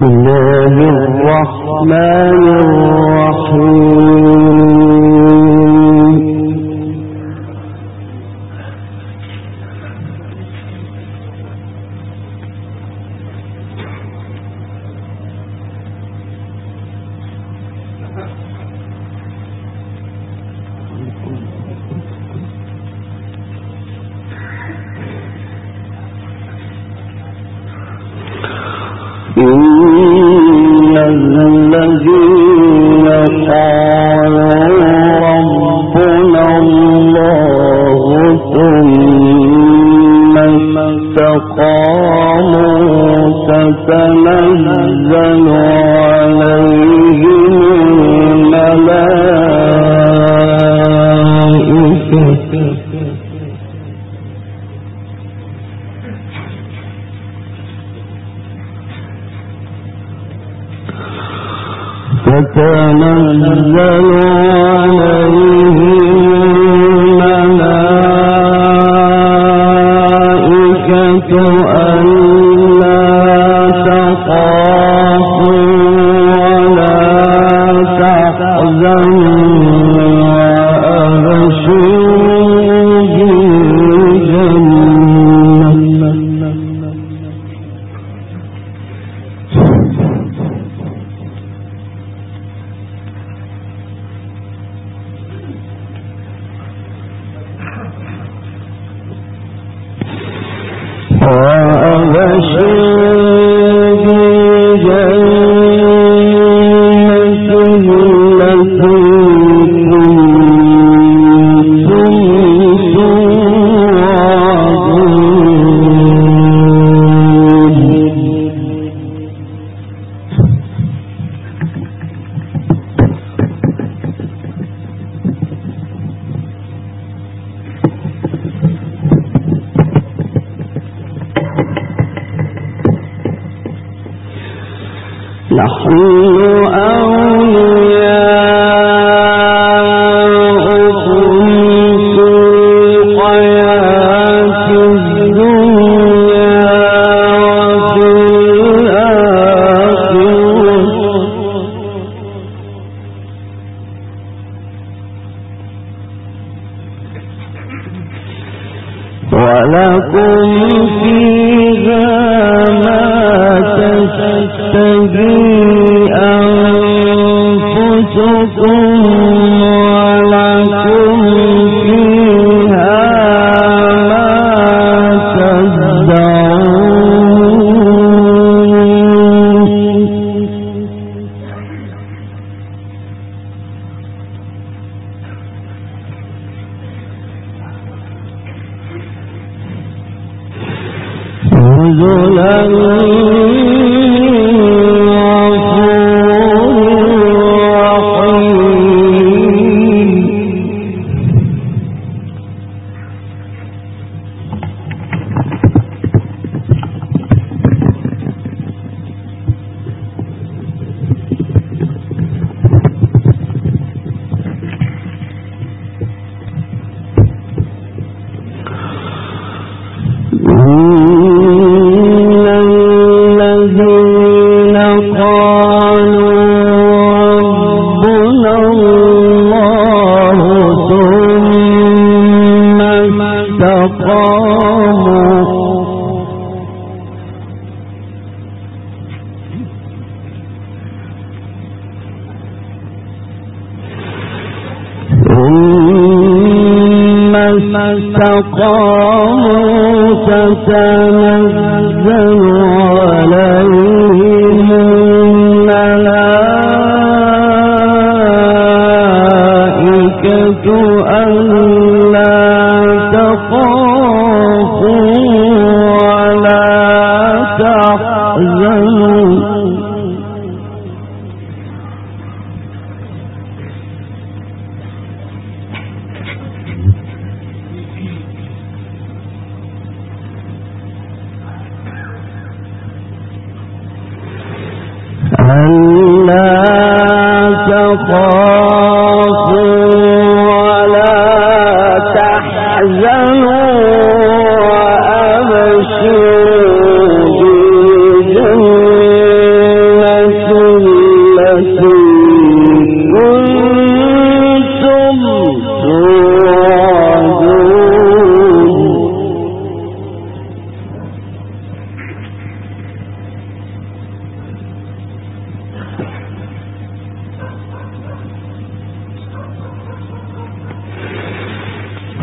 الله الرحمن الرحيم إن الذين قالوا ربنا الله ثم استقاموا تتنزل عليهم الملائكة تتنزل عليهم الملائكة ألا تخافوا ولا تحزنوا وأبشروا بالجنة نحن أولياؤكم في الحياة الدنيا وفي الآخرة ولكم فيها ما تشتهي أنفسكم ولكم فيها ما تدعون نزلا استقاموا تتنزل عليهم الملائكة ألا تخافوا ولا تحزنوا ولا تحزنوا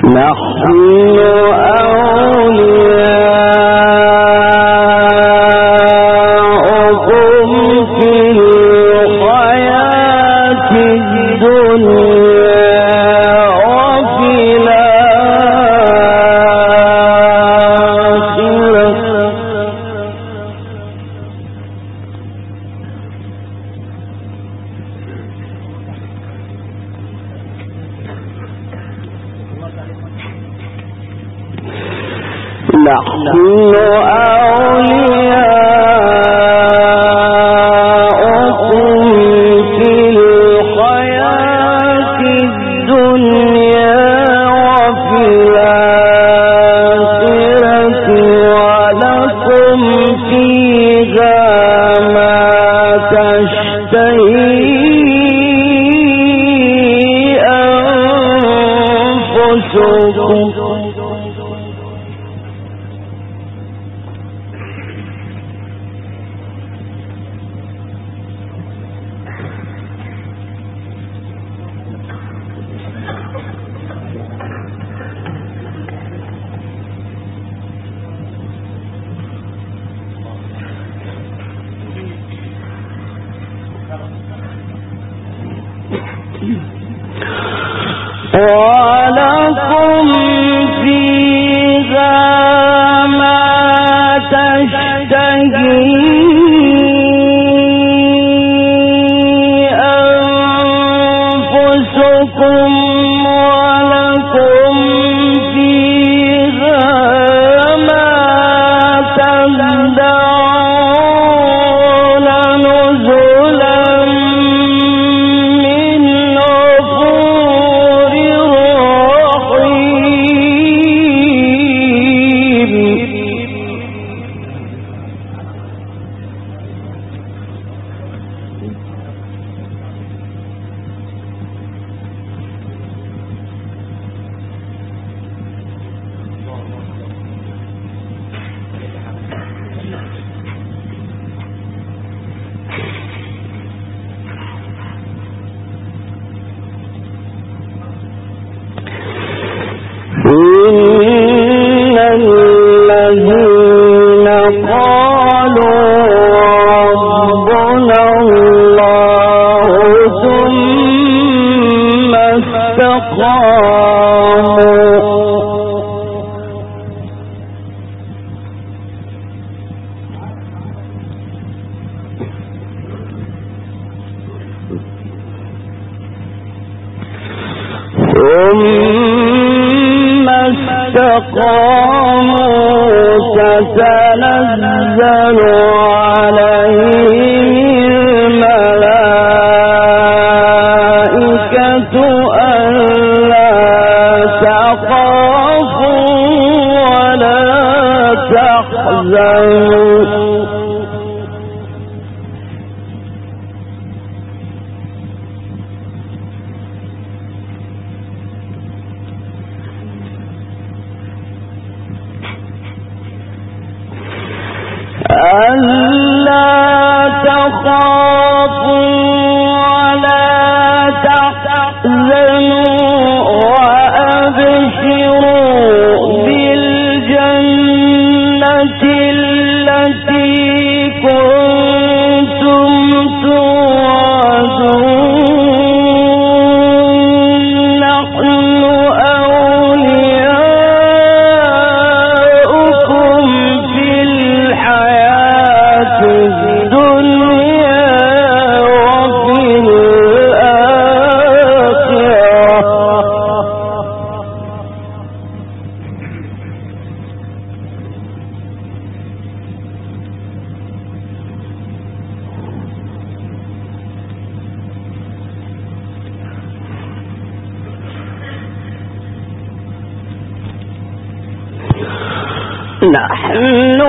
نحن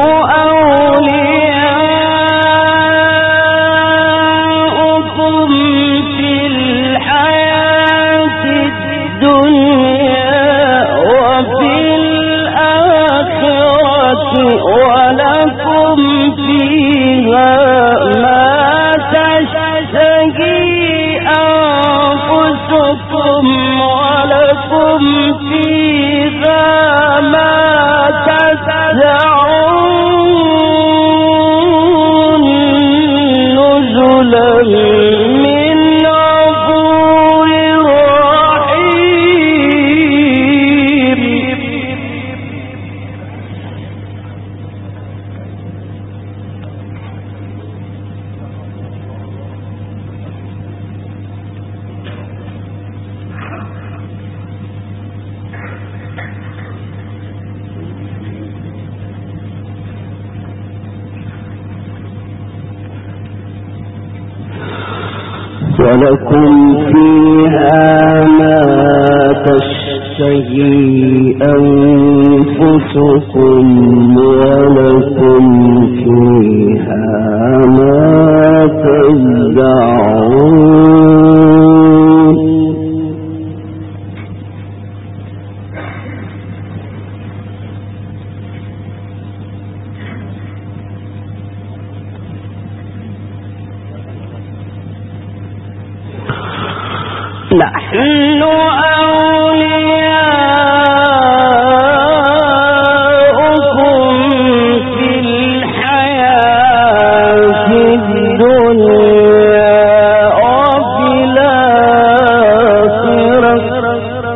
أولياؤكم في الحياة الدنيا وفي الآخرة ولكم فيها ما تشتهي أنفسكم ولكم فيها ولكم فيها ما تشتهي أنفسكم ولكم فيها ما تدعون نحن أولياؤكم في الحياة الدنيا وفي الآخرة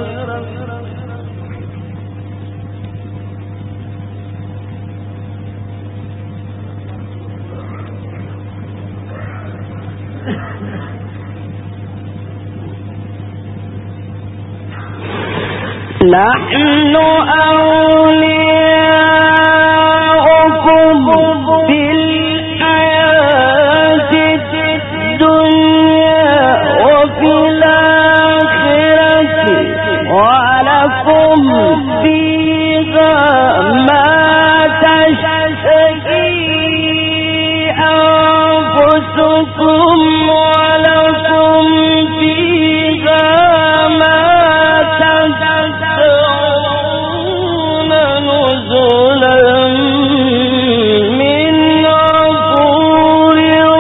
نحن أولياؤكم في الحياة الدنيا وفي الآخرة ولكم فيها ما تشتهي أنفسكم ولكم فيها ما تدعون نزلا من غفور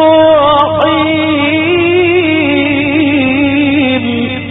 رحيم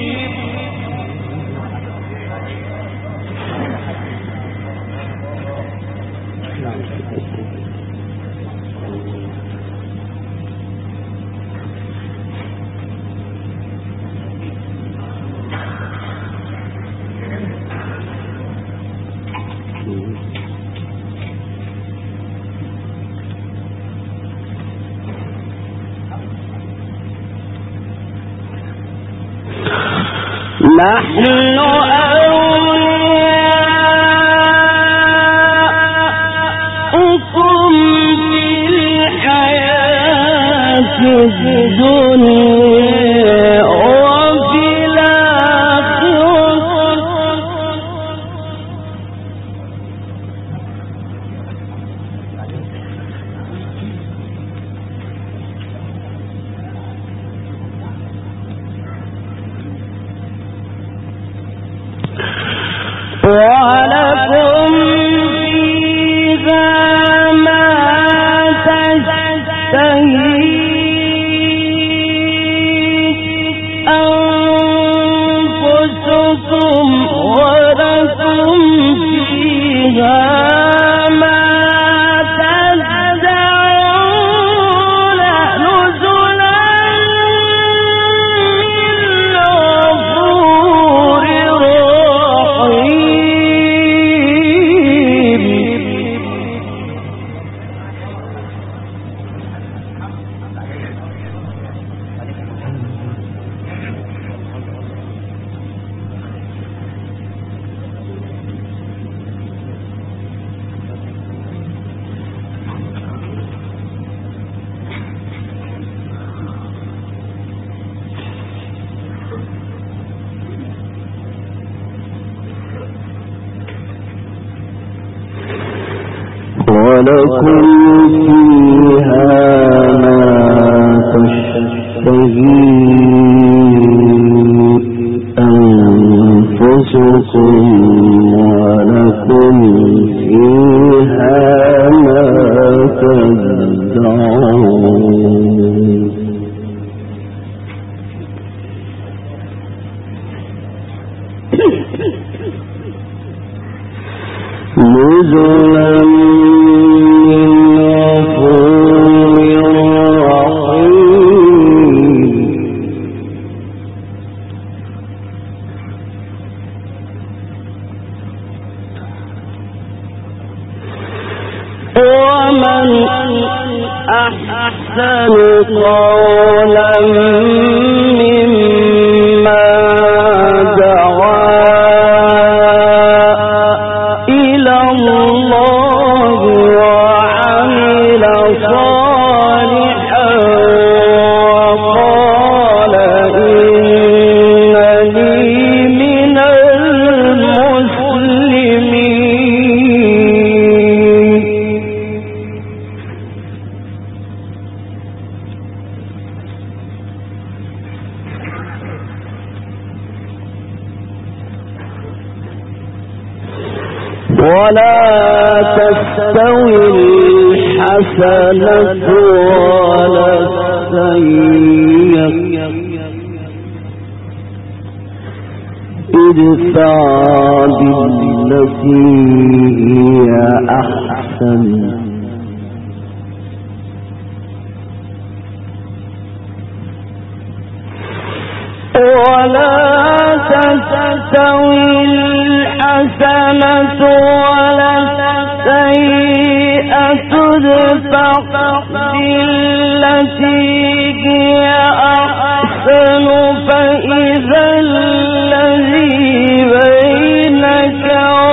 نحن أولياؤكم في الحياة الدنيا وفي الآخرة ولكم فيها ما تشتهي أنفسكم ولكم فيها ما تدعون نزلا من غفور رحيم ولكم فيها ما تشتهي أنفسكم ولكم فيها ما تدعون نزلا من غفور رحيم ومن أحسن قولا ممن دعا إلى الله وعمل صالحا وقال ولا تستوي الحسنة ولا السيئة ادفع بالتي هي أحسن ولا تستوي الحسنة ولا السيئة ادفع بالتي هي أحسن فإذا الذي بينك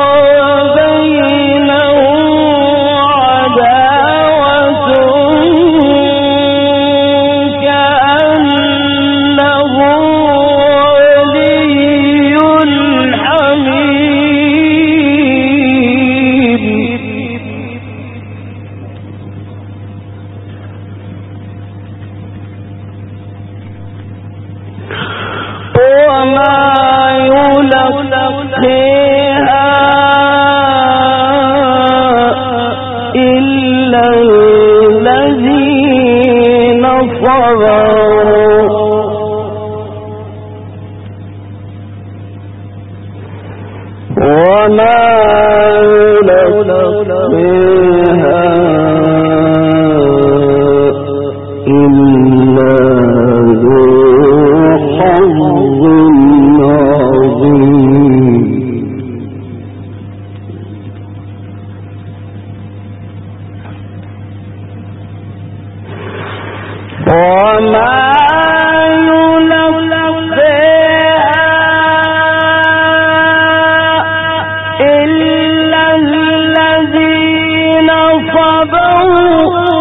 وبينه عداوة كأنه ولي حميم وما يلقيها إلا الذين صبروا وما يلقيها إلا ذو حظ عظيم وما إلا الذين صبروا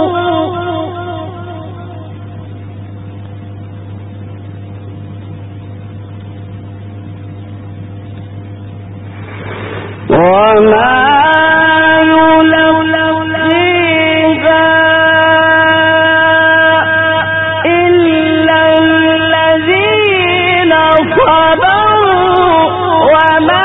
وما يلقيها إلا الذين صبروا وما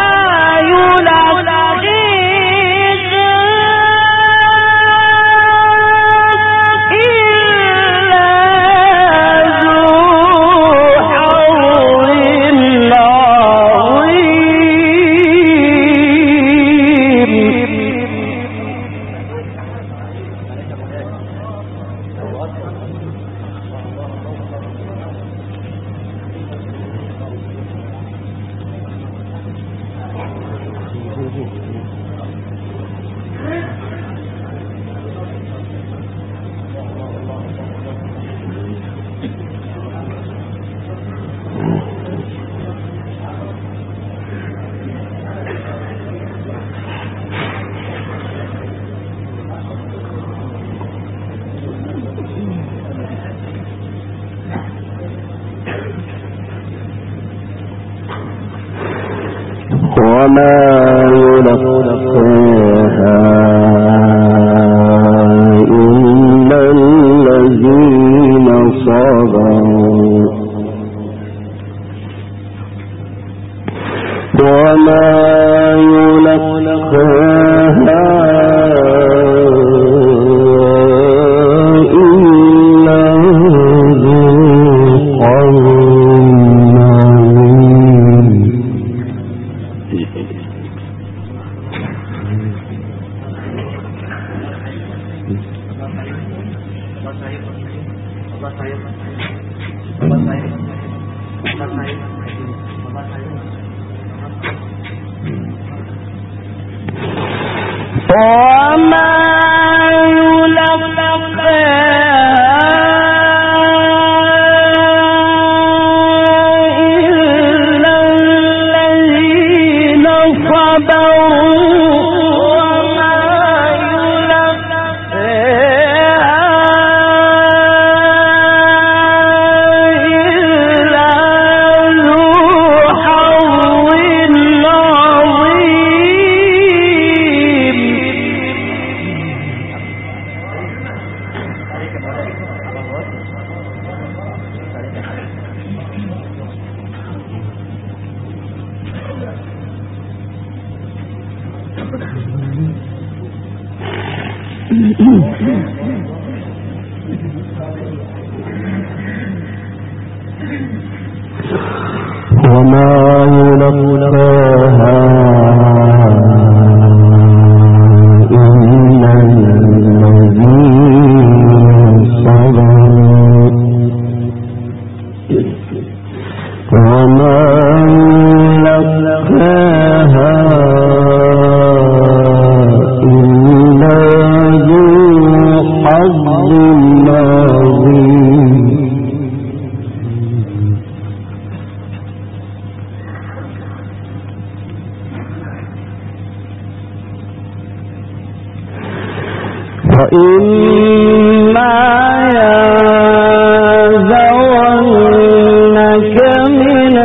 يلقيها إلا الذين صبروا وما يلقيها إلا ذو حظ وما إلا الذين صبروا وما إلا ذو حظ عظيم وما يلقاها إلا الذين صبروا وما يلقاها إلا ذو حظ عظيم وإما ينزغنك من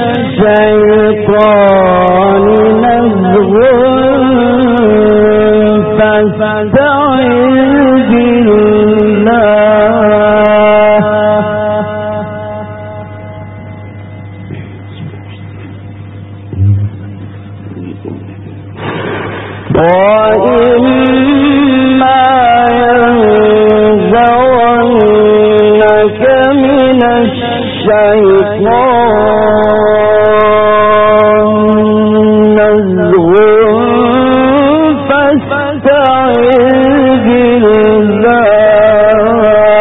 الشيطان نزغ فاستعذ بالله وإما ينزغنك من الشيطان نزغ فاستعذ بالله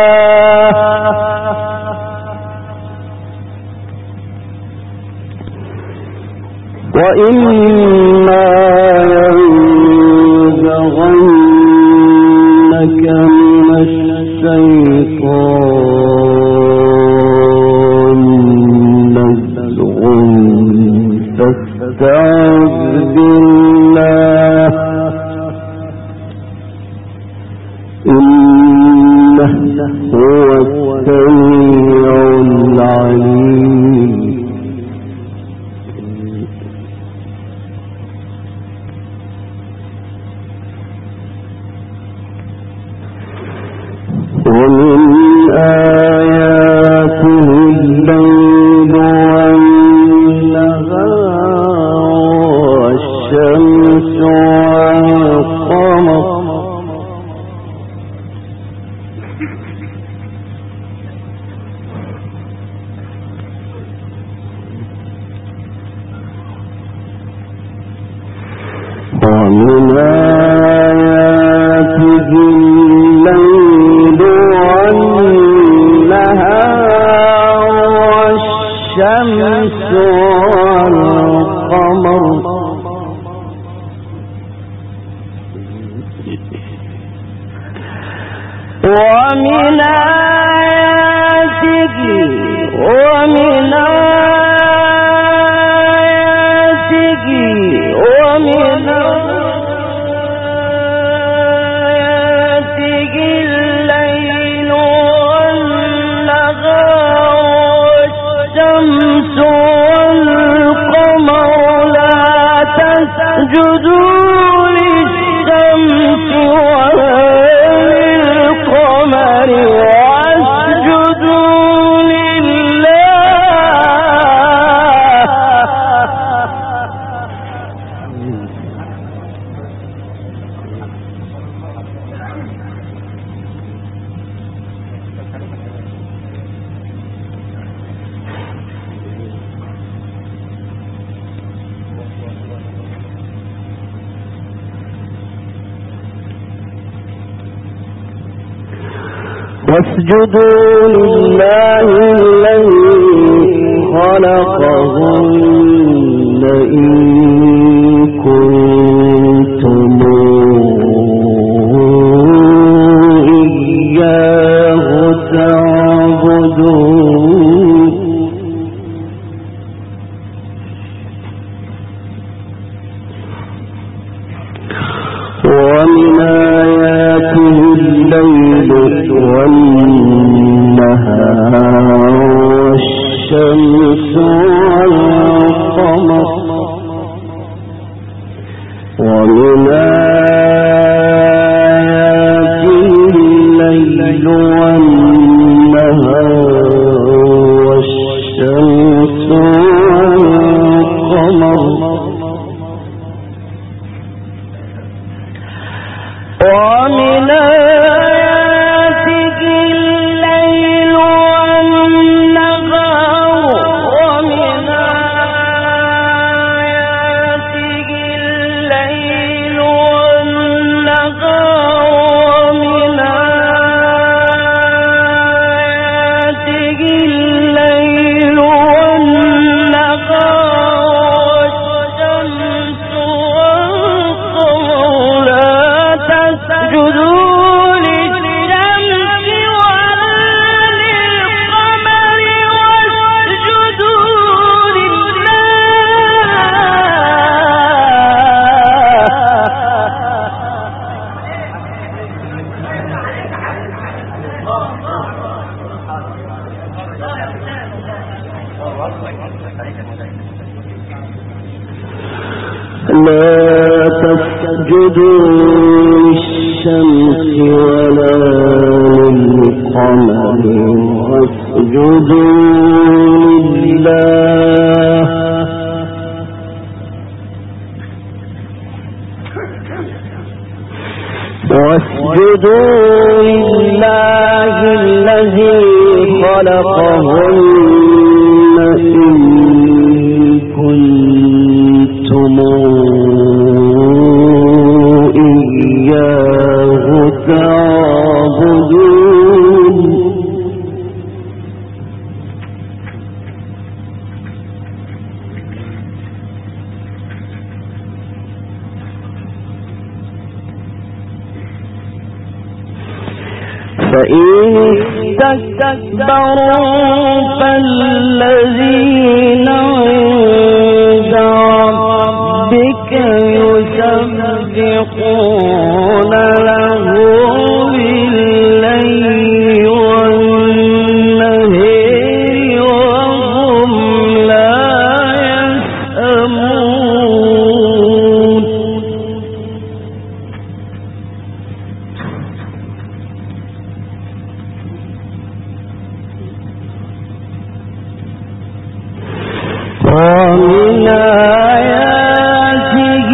وإما ينزغنك من الشيطان نزغ فاستعذ بالله إنه هو السميع العليم ومن آياته الليل والنهار والشمس والقمر ومن آياته الليل والنهار والشمس والقمر ومن آياته ومن آياته ومن آياته الليل والنهار والشمس والقمر لا تسجدوا للشمس ولا للقمر واسجدوا واسجدوا لله الذي خلقهن إن كنتم إياه تعبدون ومن آياته الليل والنهار والشمس والقمر ومن آياته الليل والنهار والشمس والقمر ومن لا تسجدوا للشمس ولا للقمر واسجدوا لله الذي خلقهن إن كنتم إياه تعبدون. فإن استكبروا فالذين عند ربك يسبحون له بالليل والنهار وهم لا يسأمون. ومن آياته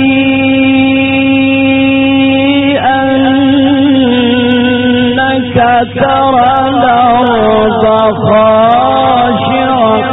أنك ترى الأرض خاشعة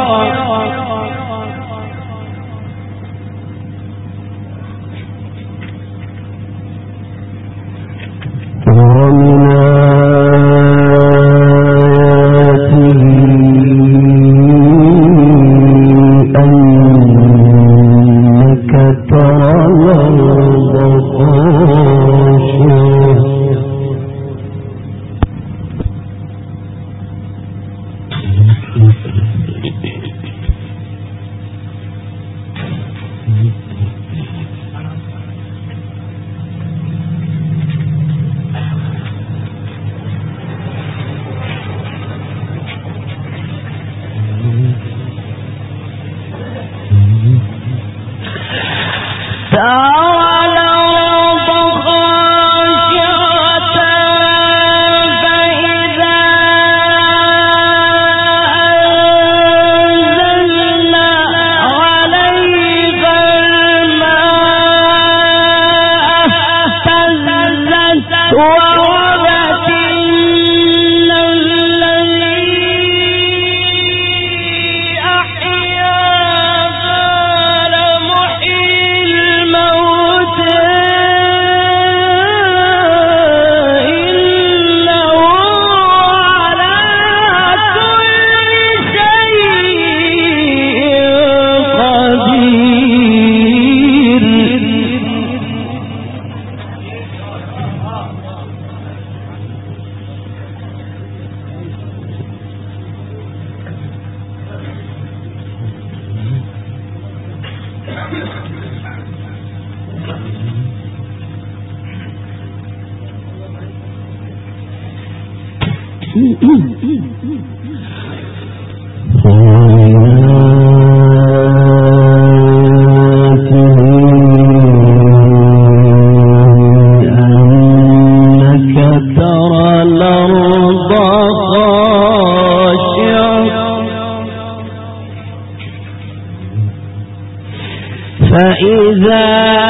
فإذا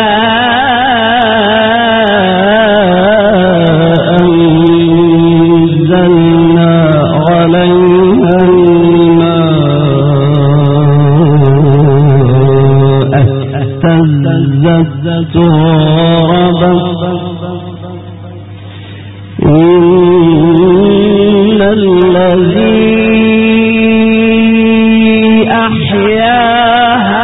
أنزلنا عليها الماء اهتزت وربت إن الذي أحياها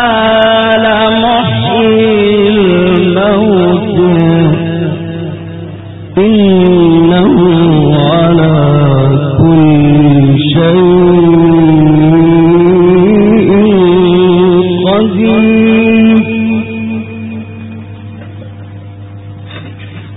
إنه على كل شيء قدير.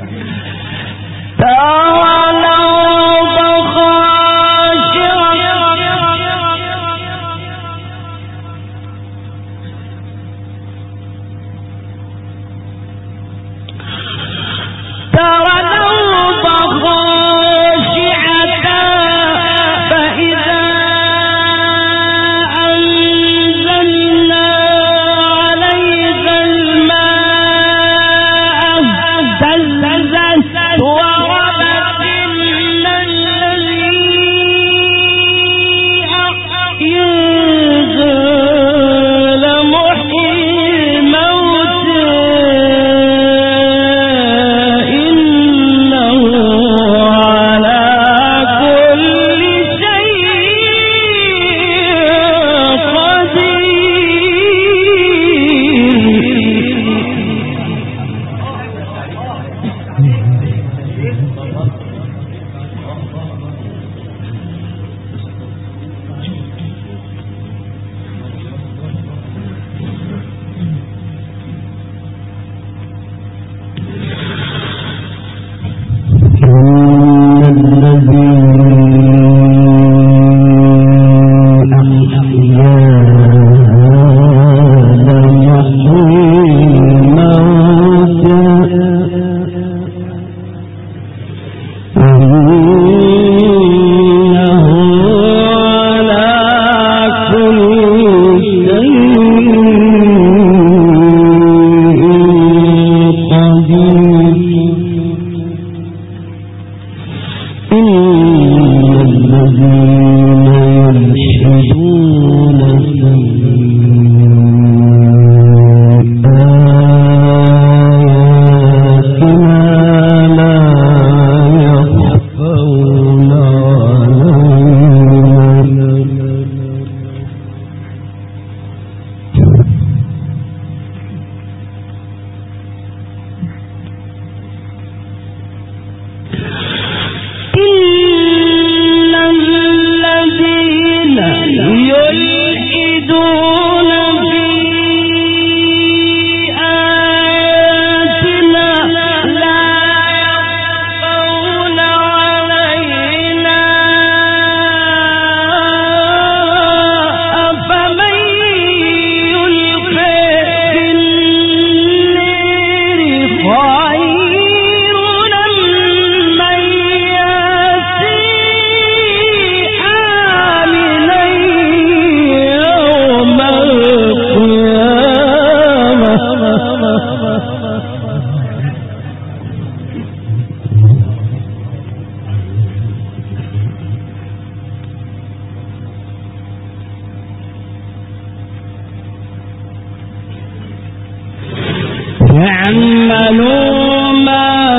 اعملوا ما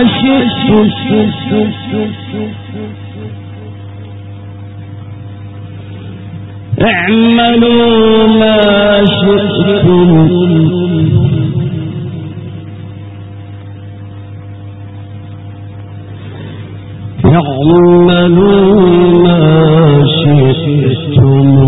شئتم اعملوا ما شئتم اعملوا ما شئتم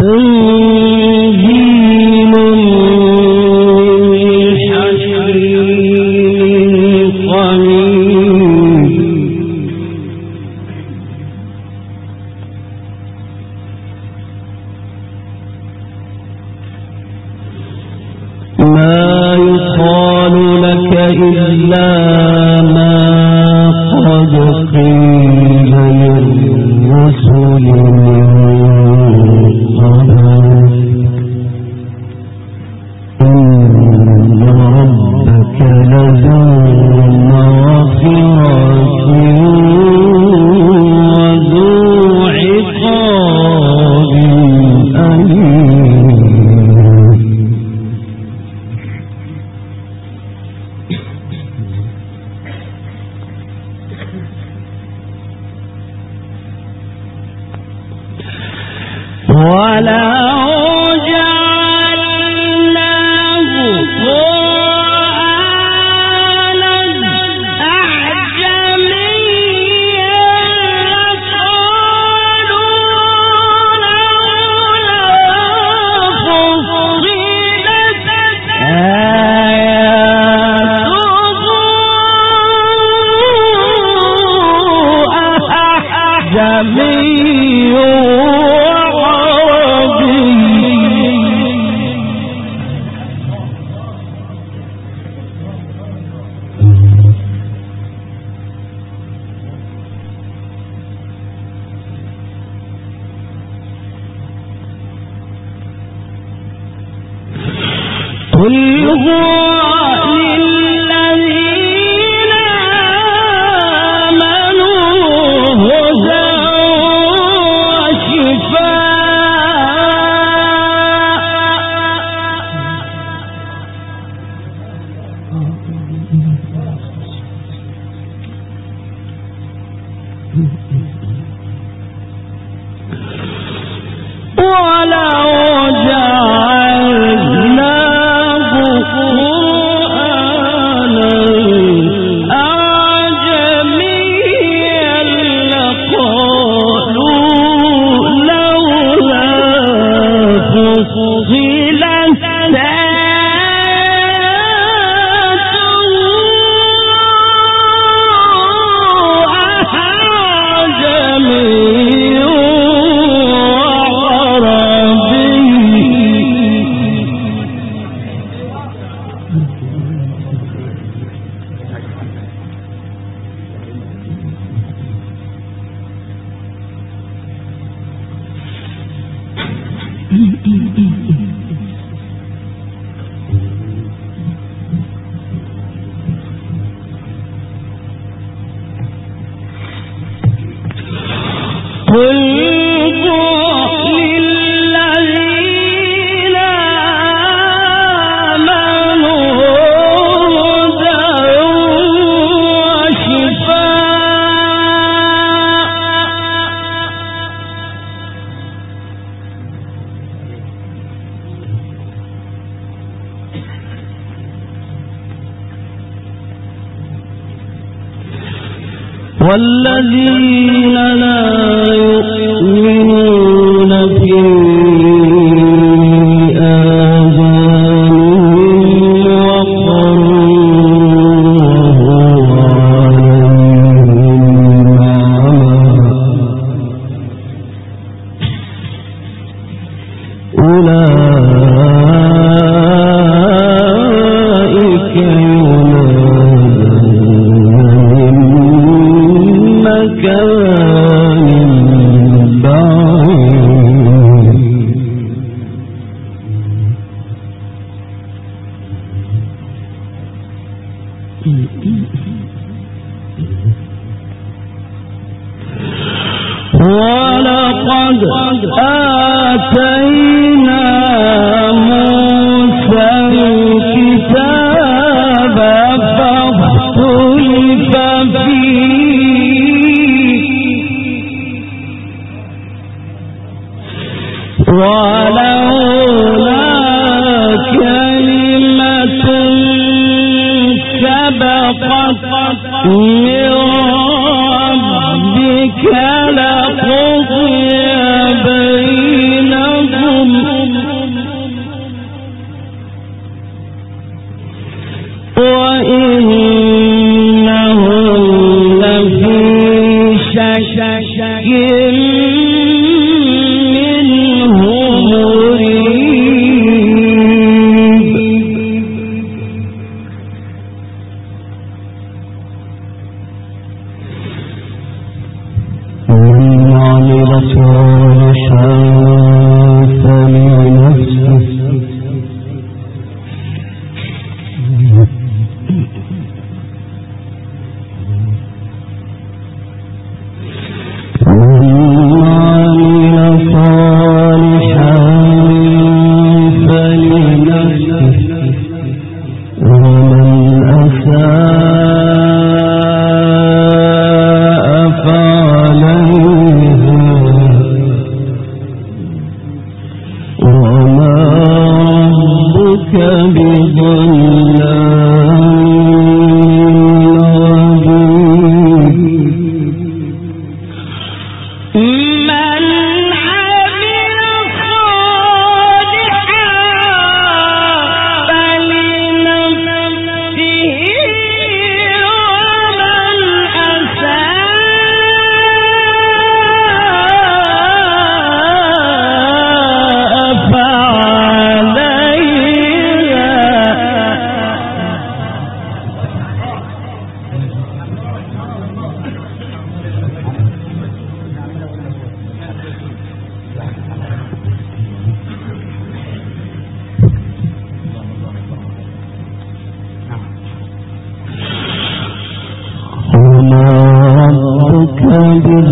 تنزيل من حكيم حميد ما يقال لك إلا ما قد قيل للرسل والذين لا يؤمنون في آذانهم وقر وهو عليهم عمى أولئك ولقد آتينا موسى الكتاب فاختلف فيه ولولا كلمة سبقت من ربك لقضي بينهم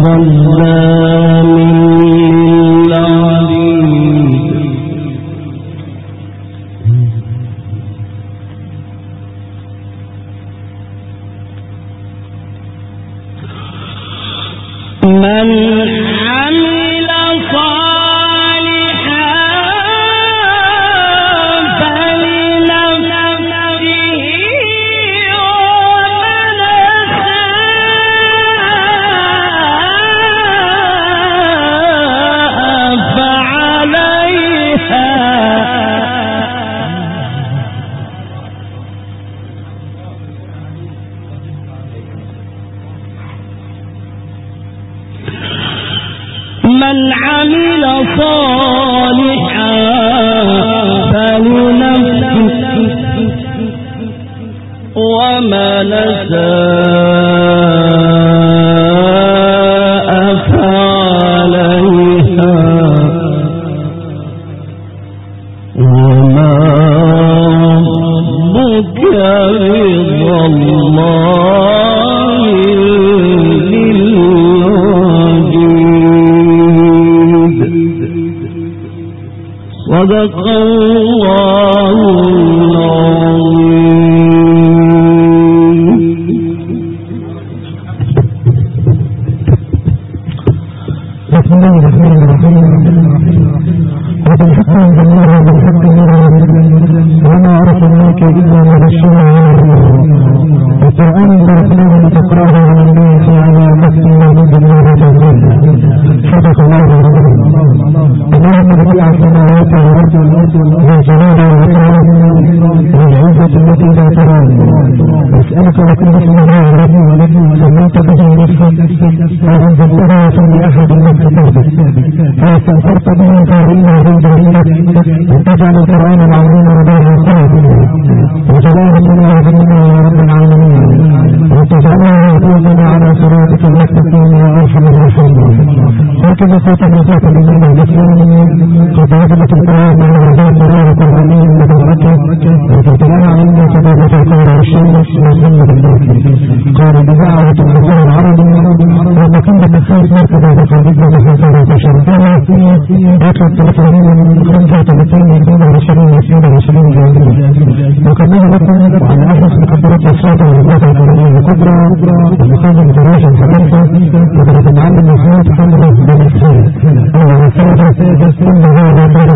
ظلام للعبيد من عمل صالحا من عمل صالحا فلنفسه ومن أساء فعليها وما ربك بظلام صدق الله العظيم. بسم الله الرحمن الرحيم. وبالحق أنزلناه وبالحق نزل وما أرسلناك إلا مبشرا ونذيرا وقرآنا فرقناه لتقرأه على الناس على نفس المولود الله تنزيلا. صدق الله العظيم. اللهم بديع السماوات والأرض والجلال والإكرام والعزة التي لا ترام أسألك بكل اسم هو لك سميت به نفسك أو أنزلتها لأحد من كتابك أو استأثرت به فإنه عند ربك أن تجعل القرآن العظيم ربيع قلوبنا وجلالا لنا وذلنا يا رب العالمين وتجعلنا محفوظا على صراطك المستقيم يا أرحم الراحمين. هكذا خاتم الإيمان الإسلامي قد وجدت القرآن على رجاء قرآن قرآني مباركة وتتلقى عنا كتابة القرآن الشمس وسنة الباكي قال بدعوة الرجاء العربي ومكان المسائل مركبة بقضية محاصرة شرطانة أكثر تلفونين من 35 جانبية وكمل لكم عن أحدث مقدرات الصوت والإنبات القرآنية الكبرى ومقام الجراش الحديثة وقد المعلم محمود حمد بن الحسين أول الثالثة ثم هذا